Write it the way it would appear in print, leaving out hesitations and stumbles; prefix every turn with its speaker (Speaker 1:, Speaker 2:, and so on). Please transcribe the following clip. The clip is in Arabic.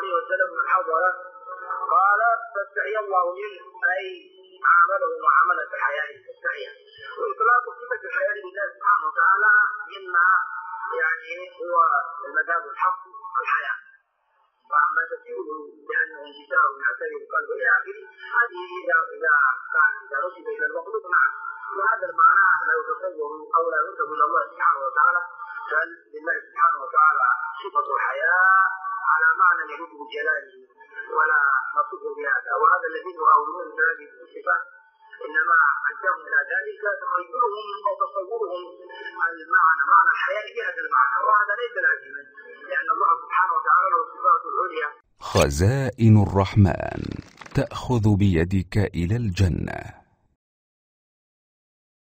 Speaker 1: عليه وسلم من حضر قال فاستحي الله منه أي عامله معاملة الحياة تستحيا. وإطلاق صفة الحياة لله سبحانه وتعالى مما يعني هو المذهب الحق الحياة. وأما تفسيره بأنه انتشار يعتري القلب إلى آخره هذه إذا رتب إلى المخلوق نعم، وهذا المعنى لا يتصور أو لا ينسب إلى الله سبحانه وتعالى، بل لله سبحانه وتعالى صفة الحياة على معنى يليق بجلاله ولا نصف بهذا. وهذا الذين يؤولون بهذه الصفات إنما عندهم إلى ذلك تخيلهم أو تصورهم المعنى معنى الحياة بهذا المعنى، وهذا ليس لازما لأن الله سبحانه وتعالى له الصفات العليا.
Speaker 2: خزائن الرحمن تأخذ بيدك إلى الجنة.